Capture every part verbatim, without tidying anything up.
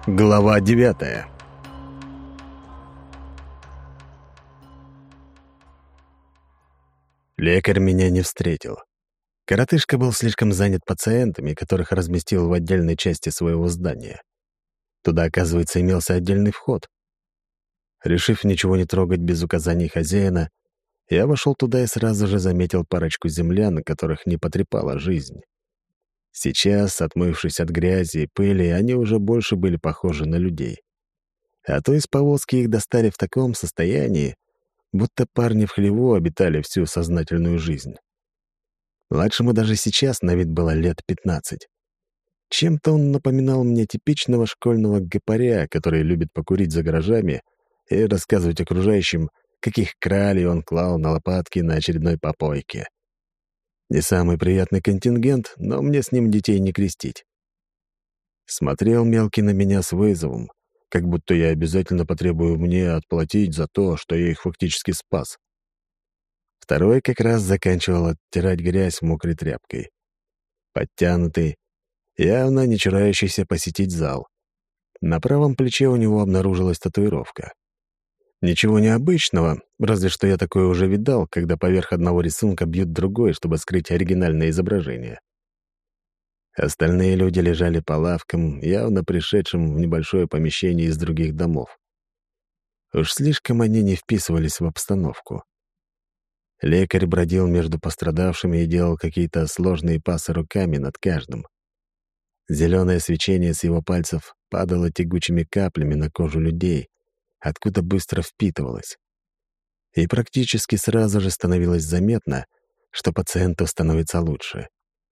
Глава девятая. Лекарь меня не встретил. Коротышка был слишком занят пациентами, которых разместил в отдельной части своего здания. Туда, оказывается, имелся отдельный вход. Решив ничего не трогать без указаний хозяина, я вошел туда и сразу же заметил парочку землян, которых не потрепала жизнь. Сейчас, отмывшись от грязи и пыли, они уже больше были похожи на людей. А то из повозки их достали в таком состоянии, будто парни в хлеву обитали всю сознательную жизнь. Младшему даже сейчас на вид было лет пятнадцать. Чем-то он напоминал мне типичного школьного гопаря, который любит покурить за гаражами и рассказывать окружающим, каких кралей он клал на лопатки на очередной попойке. Не самый приятный контингент, но мне с ним детей не крестить. Смотрел мелкий на меня с вызовом, как будто я обязательно потребую мне отплатить за то, что я их фактически спас. Второй как раз заканчивал оттирать грязь мокрой тряпкой. Подтянутый, явно не чурающийся посетить зал. На правом плече у него обнаружилась татуировка. Ничего необычного, разве что я такое уже видал, когда поверх одного рисунка бьют другой, чтобы скрыть оригинальное изображение. Остальные люди лежали по лавкам, явно пришедшим в небольшое помещение из других домов. Уж слишком они не вписывались в обстановку. Лекарь бродил между пострадавшими и делал какие-то сложные пасы руками над каждым. Зеленое свечение с его пальцев падало тягучими каплями на кожу людей, откуда быстро впитывалось. И практически сразу же становилось заметно, что пациенту становится лучше.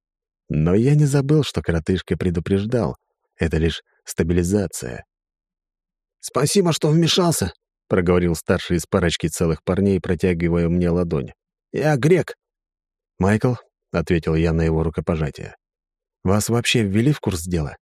Но я не забыл, что коротышка предупреждал. Это лишь стабилизация. «Спасибо, что вмешался», — проговорил старший из парочки целых парней, протягивая мне ладонь. «Я Грек». «Майкл», — ответил я на его рукопожатие. «Вас вообще ввели в курс дела?»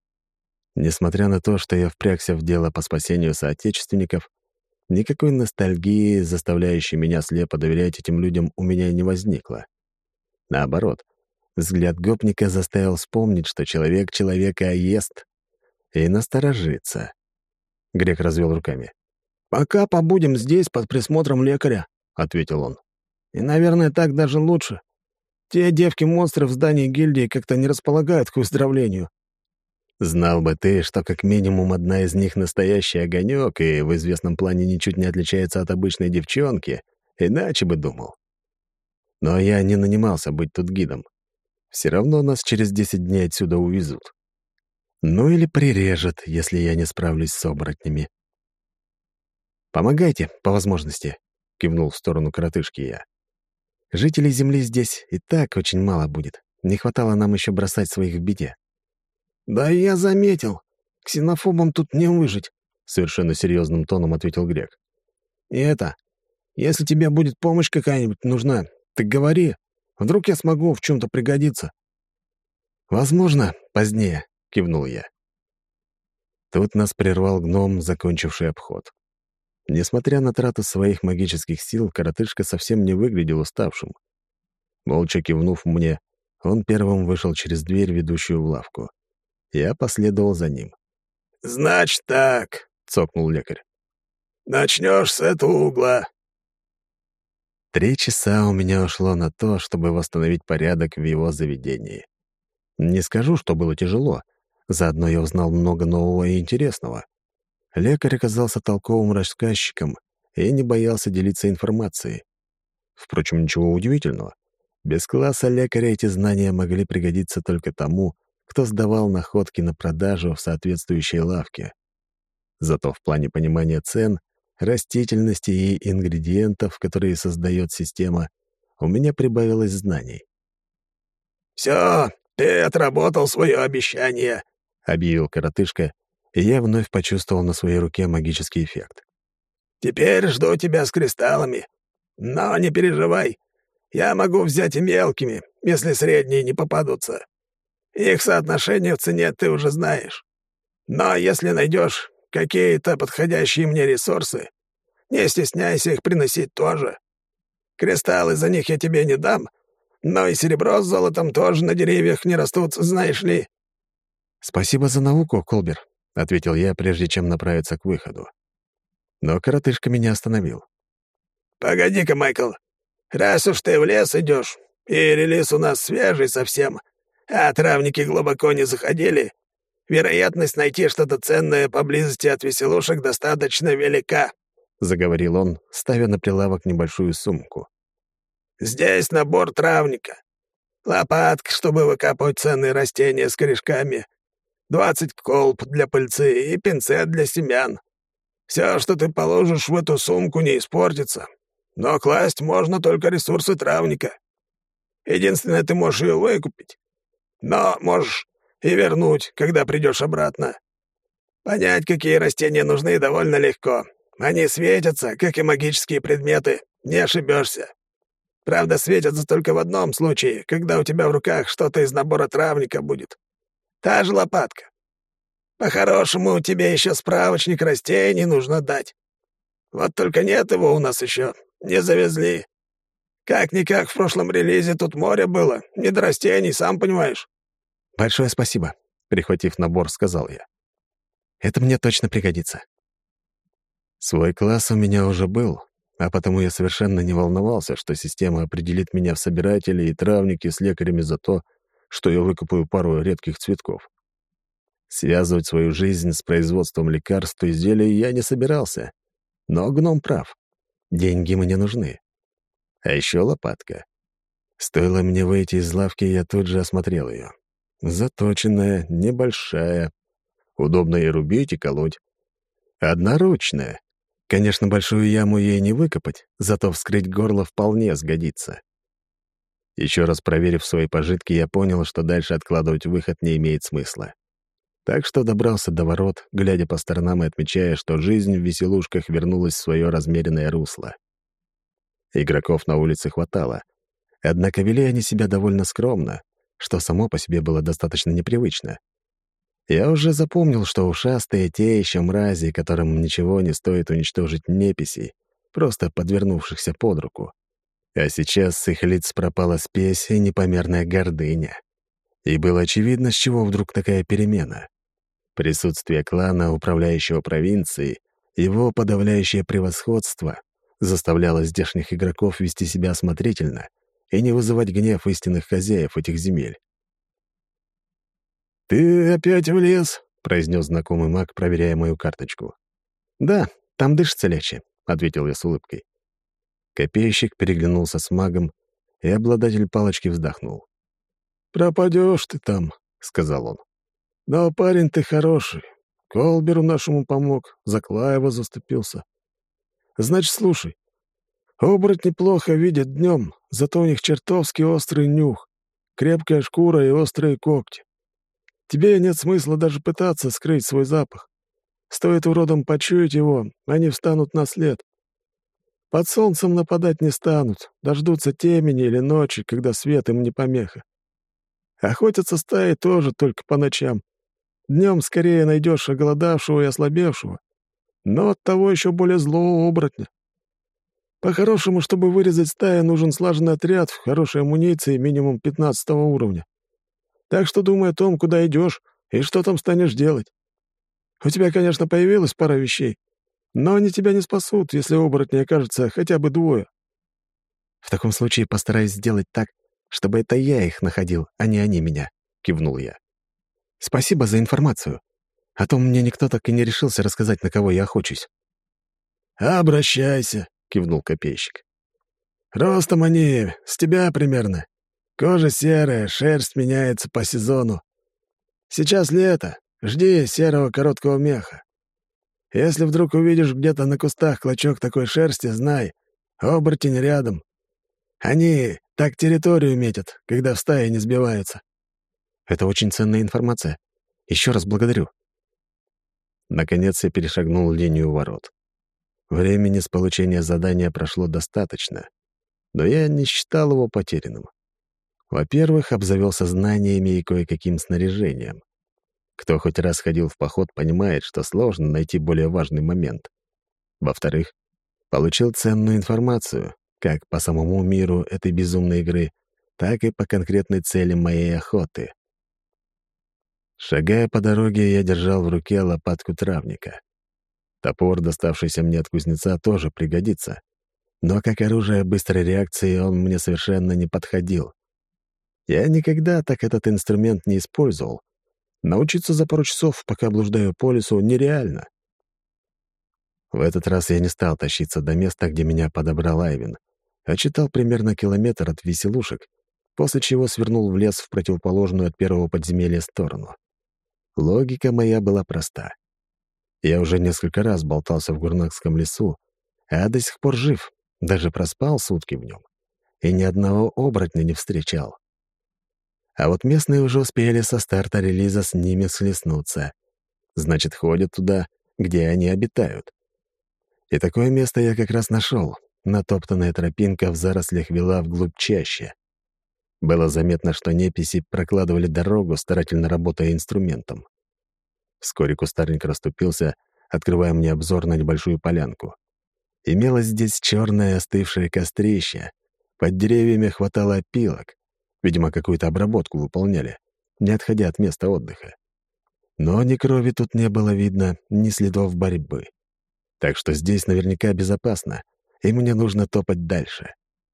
Несмотря на то, что я впрягся в дело по спасению соотечественников, никакой ностальгии, заставляющей меня слепо доверять этим людям, у меня не возникло. Наоборот, взгляд гопника заставил вспомнить, что человек человека ест, и насторожиться. Грек развел руками. «Пока побудем здесь под присмотром лекаря», — ответил он. «И, наверное, так даже лучше. Те девки-монстры в здании гильдии как-то не располагают к выздоровлению». Знал бы ты, что как минимум одна из них настоящий огонек и в известном плане ничуть не отличается от обычной девчонки, иначе бы думал. Но я не нанимался быть тут гидом. Все равно нас через десять дней отсюда увезут. Ну или прирежут, если я не справлюсь с оборотнями. «Помогайте, по возможности», — кивнул в сторону коротышки я. «Жителей Земли здесь и так очень мало будет. Не хватало нам еще бросать своих в беде». «Да я заметил. Ксенофобам тут не выжить», — совершенно серьезным тоном ответил Грек. «И это, если тебе будет помощь какая-нибудь нужна, ты говори. Вдруг я смогу в чем-то пригодиться». «Возможно, позднее», — кивнул я. Тут нас прервал гном, закончивший обход. Несмотря на трату своих магических сил, коротышка совсем не выглядел уставшим. Молча кивнув мне, он первым вышел через дверь, ведущую в лавку. Я последовал за ним. «Значит так», — цокнул лекарь. «Начнешь с этого угла». Три часа у меня ушло на то, чтобы восстановить порядок в его заведении. Не скажу, что было тяжело. Заодно я узнал много нового и интересного. Лекарь оказался толковым рассказчиком и не боялся делиться информацией. Впрочем, ничего удивительного. Без класса лекаря эти знания могли пригодиться только тому, кто сдавал находки на продажу в соответствующей лавке. Зато в плане понимания цен, растительности и ингредиентов, которые создает система, у меня прибавилось знаний. «Все, ты отработал свое обещание», — объявил коротышка, и я вновь почувствовал на своей руке магический эффект. «Теперь жду тебя с кристаллами. Но не переживай, я могу взять и мелкими, если средние не попадутся. Их соотношение в цене ты уже знаешь. Но если найдешь какие-то подходящие мне ресурсы, не стесняйся их приносить тоже. Кристаллы за них я тебе не дам, но и серебро с золотом тоже на деревьях не растут, знаешь ли». «Спасибо за науку, Колбер», ответил я, прежде чем направиться к выходу. Но коротышка меня остановил. «Погоди-ка, Майкл, раз уж ты в лес идешь, и релиз у нас свежий совсем, а травники глубоко не заходили, вероятность найти что-то ценное поблизости от веселушек достаточно велика», — заговорил он, ставя на прилавок небольшую сумку. «Здесь набор травника. Лопатка, чтобы выкапывать ценные растения с корешками, двадцать колб для пыльцы и пинцет для семян. Все, что ты положишь в эту сумку, не испортится. Но класть можно только ресурсы травника. Единственное, ты можешь ее выкупить. Но можешь и вернуть, когда придешь обратно. Понять, какие растения нужны, довольно легко. Они светятся, как и магические предметы, не ошибешься. Правда, светятся только в одном случае, когда у тебя в руках что-то из набора травника будет. Та же лопатка. По-хорошему, тебе еще справочник растений нужно дать. Вот только нет его у нас еще, не завезли. Как-никак в прошлом релизе тут море было, не до растений, сам понимаешь». «Большое спасибо», — прихватив набор, сказал я. «Это мне точно пригодится». Свой класс у меня уже был, а потому я совершенно не волновался, что система определит меня в собиратели и травники с лекарями за то, что я выкопаю пару редких цветков. Связывать свою жизнь с производством лекарств и зелий я не собирался. Но гном прав. Деньги мне нужны. А еще лопатка. Стоило мне выйти из лавки, я тут же осмотрел ее. Заточенная, небольшая. Удобно и рубить, и колоть. Одноручная. Конечно, большую яму ей не выкопать, зато вскрыть горло вполне сгодится. Еще раз проверив свои пожитки, я понял, что дальше откладывать выход не имеет смысла. Так что добрался до ворот, глядя по сторонам и отмечая, что жизнь в веселушках вернулась в свое размеренное русло. Игроков на улице хватало, однако вели они себя довольно скромно, что само по себе было достаточно непривычно. Я уже запомнил, что ушастые — те еще мрази, которым ничего не стоит уничтожить неписей, просто подвернувшихся под руку. А сейчас с их лиц пропала спесь и непомерная гордыня. И было очевидно, с чего вдруг такая перемена. Присутствие клана, управляющего провинцией, его подавляющее превосходство заставляло здешних игроков вести себя осмотрительно и не вызывать гнев истинных хозяев этих земель. «Ты опять в лес?» — произнес знакомый маг, проверяя мою карточку. «Да, там дышится легче», — ответил я с улыбкой. Копейщик переглянулся с магом, и обладатель палочки вздохнул. «Пропадешь ты там», — сказал он. «Но парень ты хороший. Колберу нашему помог, за Клаева заступился. Значит, слушай, оборотни плохо видят днем, зато у них чертовски острый нюх, крепкая шкура и острые когти. Тебе нет смысла даже пытаться скрыть свой запах. Стоит уродам почуять его, они встанут на след. Под солнцем нападать не станут, дождутся темени или ночи, когда свет им не помеха. Охотятся стаи тоже только по ночам. Днем скорее найдешь оголодавшего и ослабевшего, но оттого еще более злого оборотня. По-хорошему, чтобы вырезать стаю, нужен слаженный отряд, хорошей амуниции, минимум пятнадцатого уровня. Так что думай о том, куда идешь и что там станешь делать. У тебя, конечно, появилась пара вещей, но они тебя не спасут, если оборотней окажется хотя бы двое. В таком случае постараюсь сделать так, чтобы это я их находил, а не они меня, — кивнул я. Спасибо за информацию, а то мне никто так и не решился рассказать, на кого я охочусь. «Обращайся», — кивнул копейщик. «Ростом они с тебя примерно. Кожа серая, шерсть меняется по сезону. Сейчас лето, жди серого короткого меха. Если вдруг увидишь где-то на кустах клочок такой шерсти, знай, оборотень рядом. Они так территорию метят, когда в стае не сбиваются». Это очень ценная информация. Еще раз благодарю. Наконец я перешагнул линию ворот. Времени с получения задания прошло достаточно, но я не считал его потерянным. Во-первых, обзавелся знаниями и кое-каким снаряжением. Кто хоть раз ходил в поход, понимает, что сложно найти более важный момент. Во-вторых, получил ценную информацию, как по самому миру этой безумной игры, так и по конкретной цели моей охоты. Шагая по дороге, я держал в руке лопатку травника. Топор, доставшийся мне от кузнеца, тоже пригодится. Но как оружие быстрой реакции он мне совершенно не подходил. Я никогда так этот инструмент не использовал. Научиться за пару часов, пока блуждаю по лесу, нереально. В этот раз я не стал тащиться до места, где меня подобрал Айвен, а читал примерно километр от веселушек, после чего свернул в лес в противоположную от первого подземелья сторону. Логика моя была проста. Я уже несколько раз болтался в Гурнакском лесу, а до сих пор жив, даже проспал сутки в нем, и ни одного оборотня не встречал. А вот местные уже успели со старта релиза с ними схлестнуться. Значит, ходят туда, где они обитают. И такое место я как раз нашел. Натоптанная тропинка в зарослях вела вглубь чаще. Было заметно, что неписи прокладывали дорогу, старательно работая инструментом. Вскоре кустарник расступился, открывая мне обзор на небольшую полянку. Имелось здесь черное остывшее кострище. Под деревьями хватало опилок. Видимо, какую-то обработку выполняли, не отходя от места отдыха. Но ни крови тут не было видно, ни следов борьбы. Так что здесь наверняка безопасно, и мне нужно топать дальше.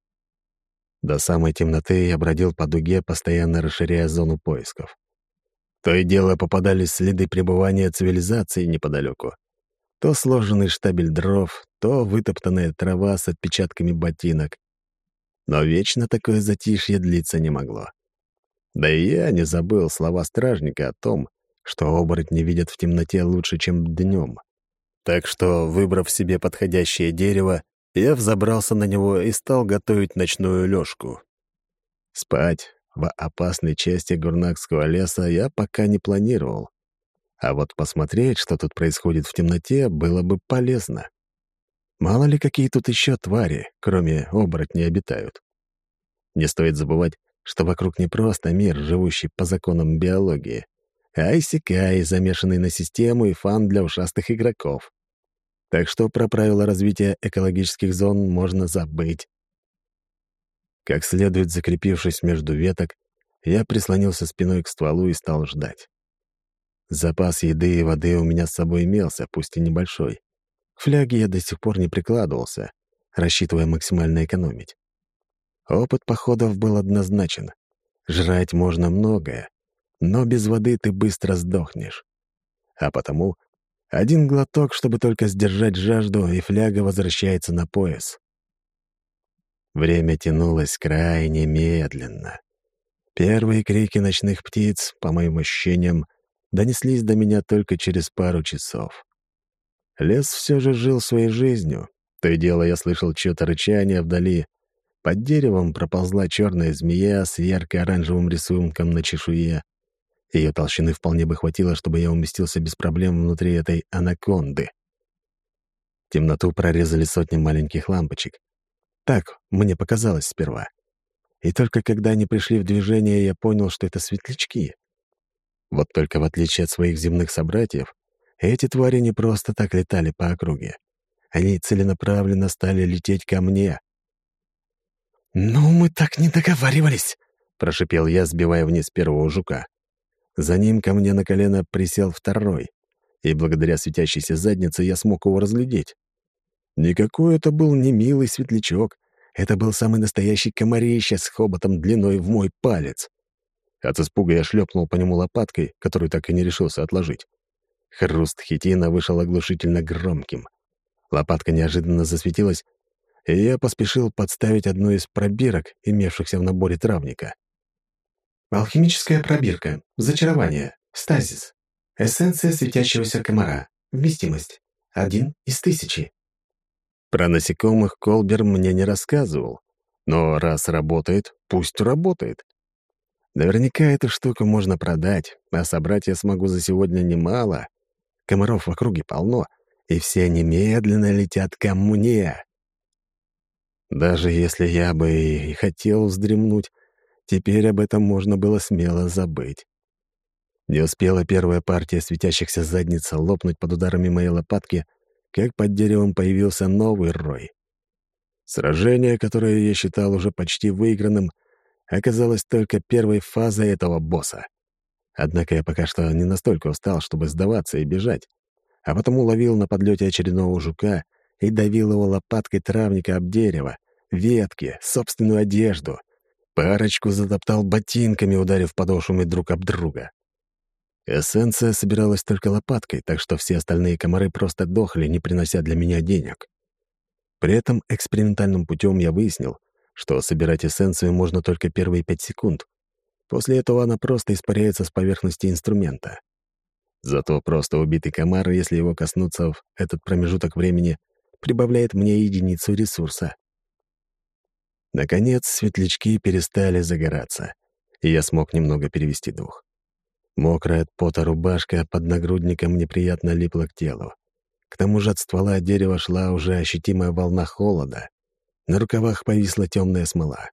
До самой темноты я бродил по дуге, постоянно расширяя зону поисков. То и дело попадались следы пребывания цивилизации неподалеку. То сложенный штабель дров, то вытоптанная трава с отпечатками ботинок. Но вечно такое затишье длиться не могло. Да и я не забыл слова стражника о том, что оборотни видят в темноте лучше, чем днем. Так что, выбрав себе подходящее дерево, я взобрался на него и стал готовить ночную лёжку. Спать в опасной части Гурнакского леса я пока не планировал. А вот посмотреть, что тут происходит в темноте, было бы полезно. Мало ли, какие тут еще твари, кроме оборотней, обитают. Не стоит забывать, что вокруг не просто мир, живущий по законам биологии, а исекай, замешанный на систему и фан для ушастых игроков. Так что про правила развития экологических зон можно забыть. Как следует закрепившись между веток, я прислонился спиной к стволу и стал ждать. Запас еды и воды у меня с собой имелся, пусть и небольшой. К фляге я до сих пор не прикладывался, рассчитывая максимально экономить. Опыт походов был однозначен. Жрать можно многое, но без воды ты быстро сдохнешь. А потому один глоток, чтобы только сдержать жажду, и фляга возвращается на пояс. Время тянулось крайне медленно. Первые крики ночных птиц, по моим ощущениям, донеслись до меня только через пару часов. Лес все же жил своей жизнью. То и дело я слышал чьё-то рычание вдали. Под деревом проползла черная змея с ярко-оранжевым рисунком на чешуе. Ее толщины вполне бы хватило, чтобы я уместился без проблем внутри этой анаконды. Темноту прорезали сотни маленьких лампочек. Так мне показалось сперва. И только когда они пришли в движение, я понял, что это светлячки. Вот только в отличие от своих земных собратьев, эти твари не просто так летали по округе. Они целенаправленно стали лететь ко мне. «Ну, мы так не договаривались!» — прошипел я, сбивая вниз первого жука. За ним ко мне на колено присел второй, и благодаря светящейся заднице я смог его разглядеть. Никакой это был не милый светлячок, это был самый настоящий комарище с хоботом длиной в мой палец. От испуга я шлепнул по нему лопаткой, которую так и не решился отложить. Хруст хитина вышел оглушительно громким. Лопатка неожиданно засветилась, и я поспешил подставить одну из пробирок, имевшихся в наборе травника. Алхимическая пробирка. Зачарование. Стазис. Эссенция светящегося комара. Вместимость. Один из тысячи. Про насекомых Колбер мне не рассказывал, но раз работает, пусть работает. Наверняка эту штуку можно продать, а собрать я смогу за сегодня немало. Комаров в округе полно, и все немедленно летят ко мне. Даже если я бы и хотел вздремнуть, теперь об этом можно было смело забыть. Не успела первая партия светящихся задниц лопнуть под ударами моей лопатки, как под деревом появился новый рой. Сражение, которое я считал уже почти выигранным, оказалось только первой фазой этого босса. Однако я пока что не настолько устал, чтобы сдаваться и бежать, а потому ловил на подлете очередного жука и давил его лопаткой травника об дерево, ветки, собственную одежду. Парочку затоптал ботинками, ударив подошвами друг об друга. Эссенция собиралась только лопаткой, так что все остальные комары просто дохли, не принося для меня денег. При этом экспериментальным путем я выяснил, что собирать эссенцию можно только первые пять секунд. После этого она просто испаряется с поверхности инструмента. Зато просто убитый комар, если его коснуться в этот промежуток времени, прибавляет мне единицу ресурса. Наконец, светлячки перестали загораться, и я смог немного перевести дух. Мокрая от пота рубашка под нагрудником неприятно липла к телу. К тому же от ствола дерева шла уже ощутимая волна холода. На рукавах повисла темная смола.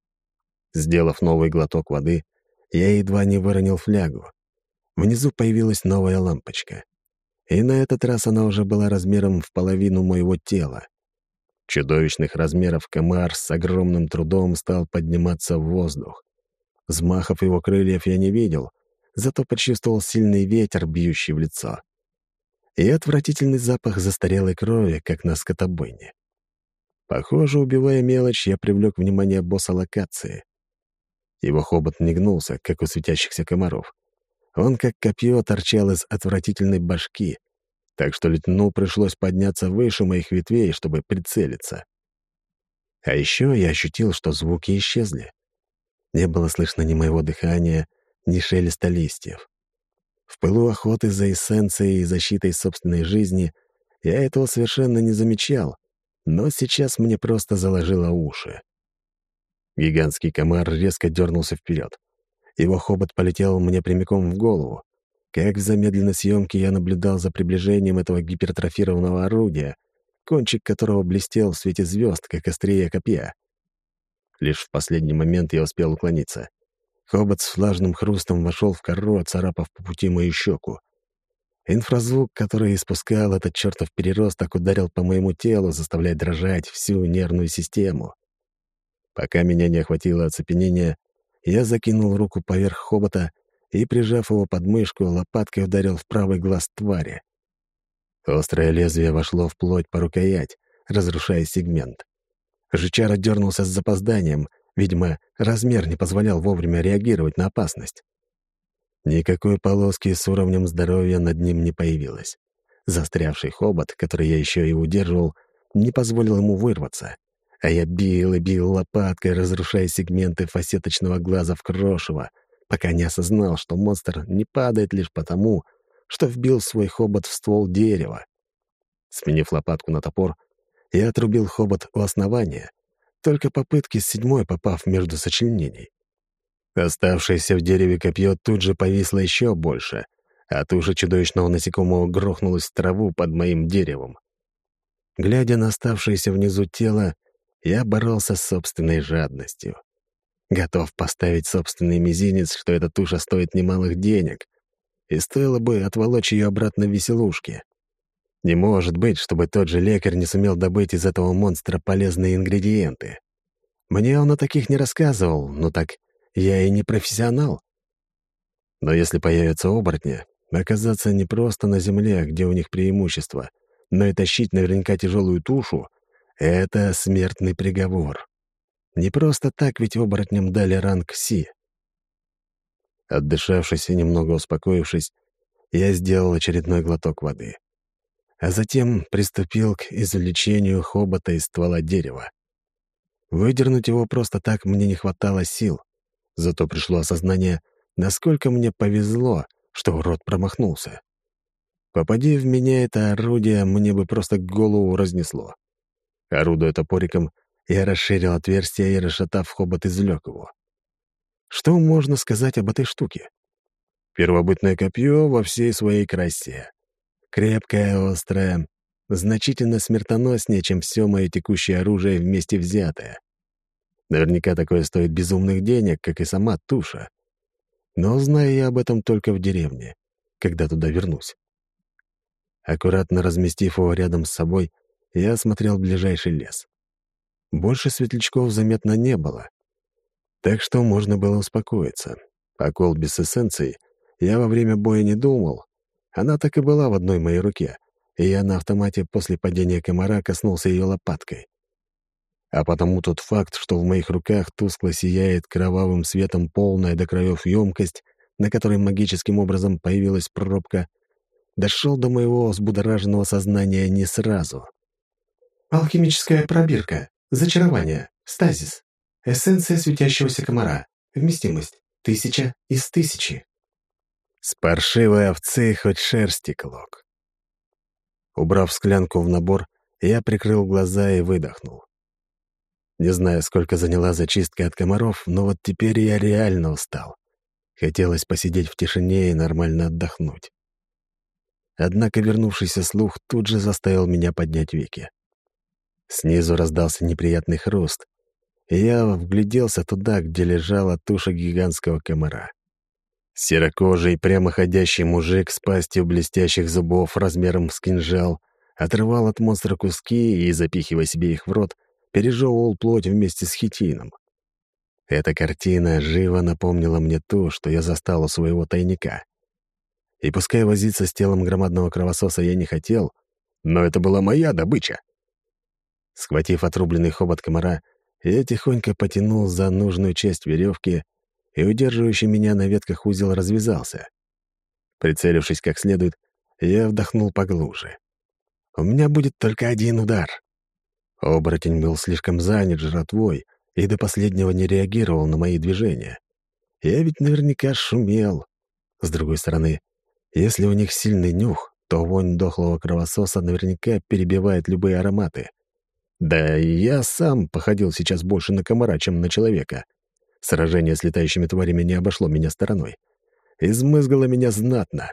Сделав новый глоток воды, я едва не выронил флягу. Внизу появилась новая лампочка. И на этот раз она уже была размером в половину моего тела. Чудовищных размеров комар с огромным трудом стал подниматься в воздух. Взмахов его крыльев я не видел, зато почувствовал сильный ветер, бьющий в лицо. И отвратительный запах застарелой крови, как на скотобойне. Похоже, убивая мелочь, я привлек внимание босса локации. Его хобот не гнулся, как у светящихся комаров. Он, как копье, торчал из отвратительной башки, так что летуну пришлось подняться выше моих ветвей, чтобы прицелиться. А еще я ощутил, что звуки исчезли. Не было слышно ни моего дыхания, ни шелеста листьев. В пылу охоты за эссенцией и защитой собственной жизни я этого совершенно не замечал, но сейчас мне просто заложило уши. Гигантский комар резко дернулся вперед. Его хобот полетел мне прямиком в голову. Как в замедленной съемке я наблюдал за приближением этого гипертрофированного орудия, кончик которого блестел в свете звезд, как острие копья. Лишь в последний момент я успел уклониться. Хобот с влажным хрустом вошел в кору, оцарапав по пути мою щеку. Инфразвук, который испускал этот чертов переросток, ударил по моему телу, заставляя дрожать всю нервную систему. Пока меня не охватило оцепенение, я закинул руку поверх хобота и, прижав его под мышку, лопаткой ударил в правый глаз твари. Острое лезвие вошло в плоть по рукоять, разрушая сегмент. Жучара дернулся с запозданием, видимо, размер не позволял вовремя реагировать на опасность. Никакой полоски с уровнем здоровья над ним не появилось. Застрявший хобот, который я еще и удерживал, не позволил ему вырваться. А я бил и бил лопаткой, разрушая сегменты фасеточного глаза в крошево, пока не осознал, что монстр не падает лишь потому, что вбил свой хобот в ствол дерева. Сменив лопатку на топор, я отрубил хобот у основания, только попытки с седьмой попав между сочленений. Оставшееся в дереве копье тут же повисло еще больше, а туша чудовищного насекомого грохнулась в траву под моим деревом. Глядя на оставшееся внизу тело, я боролся с собственной жадностью. Готов поставить собственный мизинец, что эта туша стоит немалых денег, и стоило бы отволочь ее обратно в веселушки. Не может быть, чтобы тот же лекарь не сумел добыть из этого монстра полезные ингредиенты. Мне он о таких не рассказывал, но так я и не профессионал. Но если появятся оборотни, оказаться не просто на земле, где у них преимущество, но и тащить наверняка тяжелую тушу — это смертный приговор. Не просто так ведь оборотням дали ранг Си. Отдышавшись и немного успокоившись, я сделал очередной глоток воды. А затем приступил к извлечению хобота из ствола дерева. Выдернуть его просто так мне не хватало сил, зато пришло осознание, насколько мне повезло, что урод промахнулся. Попади в меня это орудие, мне бы просто голову разнесло. Орудуя топориком, я расширил отверстие и, расшатав хобот, извлек его. Что можно сказать об этой штуке? Первобытное копье во всей своей красе. Крепкое, острое, значительно смертоноснее, чем все мое текущее оружие вместе взятое. Наверняка такое стоит безумных денег, как и сама туша. Но знаю я об этом только в деревне, когда туда вернусь. Аккуратно разместив его рядом с собой, я осмотрел ближайший лес. Больше светлячков заметно не было, так что можно было успокоиться. А кол без эссенции я во время боя не думал. Она так и была в одной моей руке, и я на автомате после падения комара коснулся ее лопаткой. А потому тот факт, что в моих руках тускло сияет кровавым светом полная до краев емкость, на которой магическим образом появилась пробка, дошел до моего взбудораженного сознания не сразу. Алхимическая пробирка. Зачарование. Стазис. Эссенция светящегося комара. Вместимость. Тысяча из тысячи. С паршивой овцы хоть шерсти клок. Убрав склянку в набор, я прикрыл глаза и выдохнул. Не знаю, сколько заняла зачистка от комаров, но вот теперь я реально устал. Хотелось посидеть в тишине и нормально отдохнуть. Однако вернувшийся слух тут же заставил меня поднять веки. Снизу раздался неприятный хруст, и я вгляделся туда, где лежала туша гигантского комара. Серокожий, прямоходящий мужик с пастью блестящих зубов размером с кинжал отрывал от монстра куски и, запихивая себе их в рот, пережевывал плоть вместе с хитином. Эта картина живо напомнила мне ту, что я застал у своего тайника. И пускай возиться с телом громадного кровососа я не хотел, но это была моя добыча. Схватив отрубленный хобот комара, я тихонько потянул за нужную часть веревки, и удерживающий меня на ветках узел развязался. Прицелившись как следует, я вдохнул поглубже. У меня будет только один удар. Оборотень был слишком занят жратвой и до последнего не реагировал на мои движения. Я ведь наверняка шумел. С другой стороны, если у них сильный нюх, то вонь дохлого кровососа наверняка перебивает любые ароматы. Да и я сам походил сейчас больше на комара, чем на человека. Сражение с летающими тварями не обошло меня стороной. Измызгало меня знатно.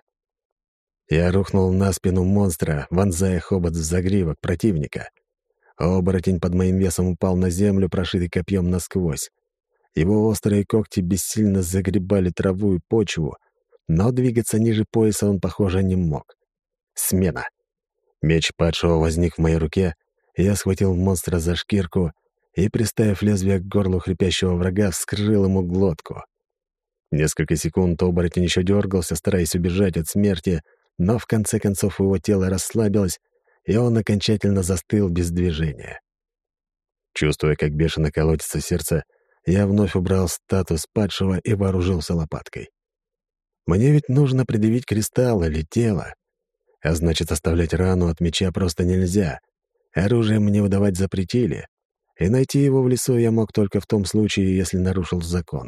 Я рухнул на спину монстра, вонзая хобот в загривок противника. Оборотень под моим весом упал на землю, прошитый копьем насквозь. Его острые когти бессильно загребали траву и почву, но двигаться ниже пояса он, похоже, не мог. Смена. Меч падшего возник в моей руке, я схватил монстра за шкирку и, приставив лезвие к горлу хрипящего врага, вскрыл ему глотку. Несколько секунд оборотень еще дергался, стараясь убежать от смерти, но в конце концов его тело расслабилось, и он окончательно застыл без движения. Чувствуя, как бешено колотится сердце, я вновь убрал статус падшего и вооружился лопаткой. Мне ведь нужно предъявить кристалл или тело, а значит, оставлять рану от меча просто нельзя. Оружие мне выдавать запретили, и найти его в лесу я мог только в том случае, если нарушил закон.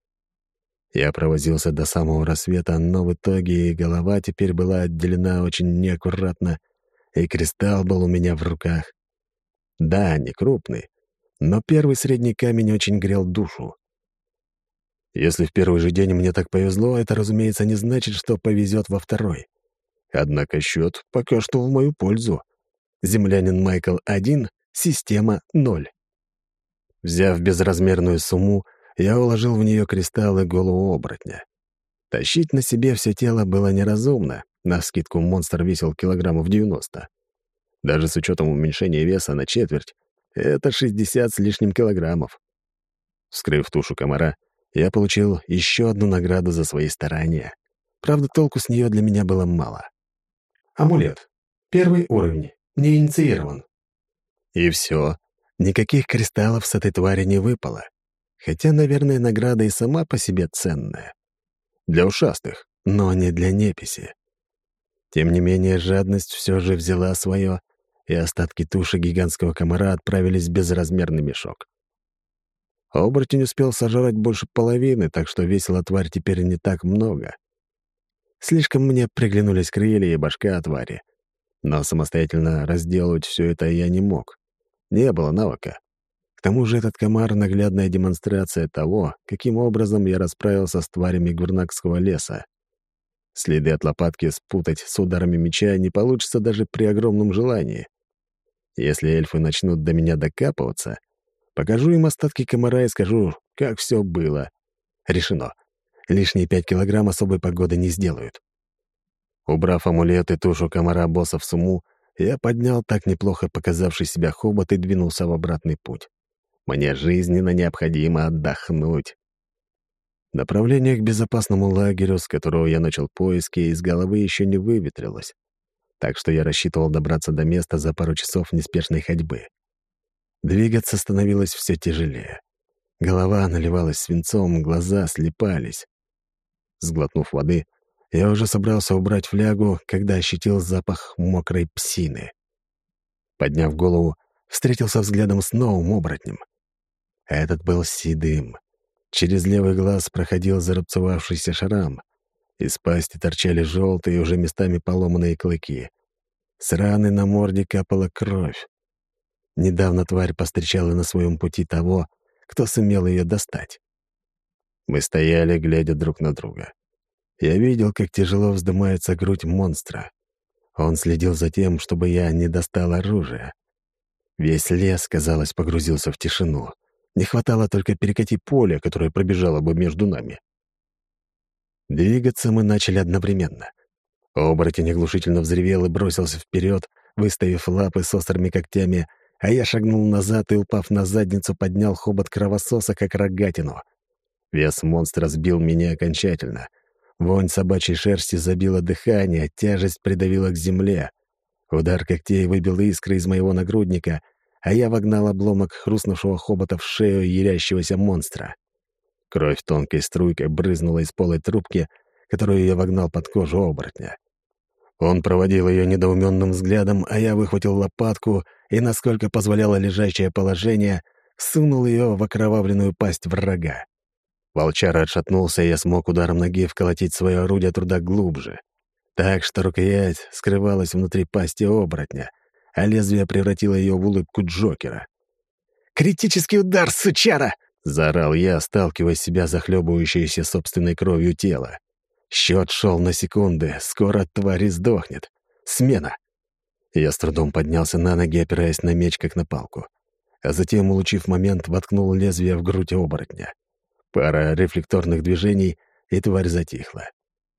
Я провозился до самого рассвета, но в итоге и голова теперь была отделена очень неаккуратно, и кристалл был у меня в руках. Да, не крупный, но первый средний камень очень грел душу. Если в первый же день мне так повезло, это, разумеется, не значит, что повезет во второй. Однако счет пока что в мою пользу. Землянин Майкл — один, система — ноль. Взяв безразмерную сумму, я уложил в нее кристалл и голову оборотня. Тащить на себе все тело было неразумно, навскидку монстр весил килограммов девяносто. Даже с учетом уменьшения веса на четверть, это шестьдесят с лишним килограммов. Вскрыв тушу комара, я получил еще одну награду за свои старания. Правда, толку с нее для меня было мало. Амулет. Первый уровень. Не инициирован. И все. Никаких кристаллов с этой твари не выпало. Хотя, наверное, награда и сама по себе ценная. Для ушастых, но не для неписи. Тем не менее, жадность все же взяла свое, и остатки туши гигантского комара отправились в безразмерный мешок. Оборотень успел сожрать больше половины, так что весила тварь теперь не так много. Слишком мне приглянулись крылья и башка твари. Но самостоятельно разделывать все это я не мог. Не было навыка. К тому же этот комар — наглядная демонстрация того, каким образом я расправился с тварями Гурнакского леса. Следы от лопатки спутать с ударами меча не получится даже при огромном желании. Если эльфы начнут до меня докапываться, покажу им остатки комара и скажу, как все было. Решено. Лишние пять килограмм особой погоды не сделают. Убрав амулет и тушу комара-босса в сумму, я поднял так неплохо показавший себя хобот и двинулся в обратный путь. Мне жизненно необходимо отдохнуть. Направление к безопасному лагерю, с которого я начал поиски, из головы еще не выветрилось, так что я рассчитывал добраться до места за пару часов неспешной ходьбы. Двигаться становилось все тяжелее. Голова наливалась свинцом, глаза слепались. Сглотнув воды, я уже собрался убрать флягу, когда ощутил запах мокрой псины. Подняв голову, встретился взглядом с новым оборотнем. Этот был седым. Через левый глаз проходил зарубцевавшийся шрам. Из пасти торчали желтые, уже местами поломанные клыки. С раны на морде капала кровь. Недавно тварь повстречала на своем пути того, кто сумел ее достать. Мы стояли, глядя друг на друга. Я видел, как тяжело вздымается грудь монстра. Он следил за тем, чтобы я не достал оружия. Весь лес, казалось, погрузился в тишину. Не хватало только перекати поле, которое пробежало бы между нами. Двигаться мы начали одновременно. Оборотень оглушительно взревел и бросился вперед, выставив лапы с острыми когтями, а я шагнул назад и, упав на задницу, поднял хобот кровососа, как рогатину. Вес монстра сбил меня окончательно. Вонь собачьей шерсти забила дыхание, тяжесть придавила к земле. Удар когтей выбил искры из моего нагрудника, а я вогнал обломок хрустнувшего хобота в шею ярящегося монстра. Кровь тонкой струйкой брызнула из полой трубки, которую я вогнал под кожу оборотня. Он проводил ее недоуменным взглядом, а я выхватил лопатку и, насколько позволяло лежачее положение, сунул ее в окровавленную пасть врага. Волчара отшатнулся, и я смог ударом ноги вколотить свое орудие труда глубже, так что рукоять скрывалась внутри пасти оборотня, а лезвие превратило ее в улыбку Джокера. «Критический удар, сучара!» — заорал я, сталкивая себя захлебывающееся собственной кровью тело. Счет шел на секунды, скоро тварь сдохнет. Смена. Я с трудом поднялся на ноги, опираясь на меч, как на палку. А затем, улучив момент, воткнул лезвие в грудь оборотня. Пара рефлекторных движений, и тварь затихла.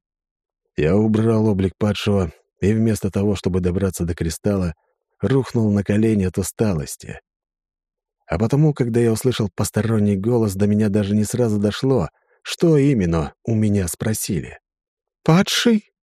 Я убрал облик падшего и вместо того, чтобы добраться до кристалла, рухнул на колени от усталости. А потому, когда я услышал посторонний голос, до меня даже не сразу дошло, что именно у меня спросили. «Падший?»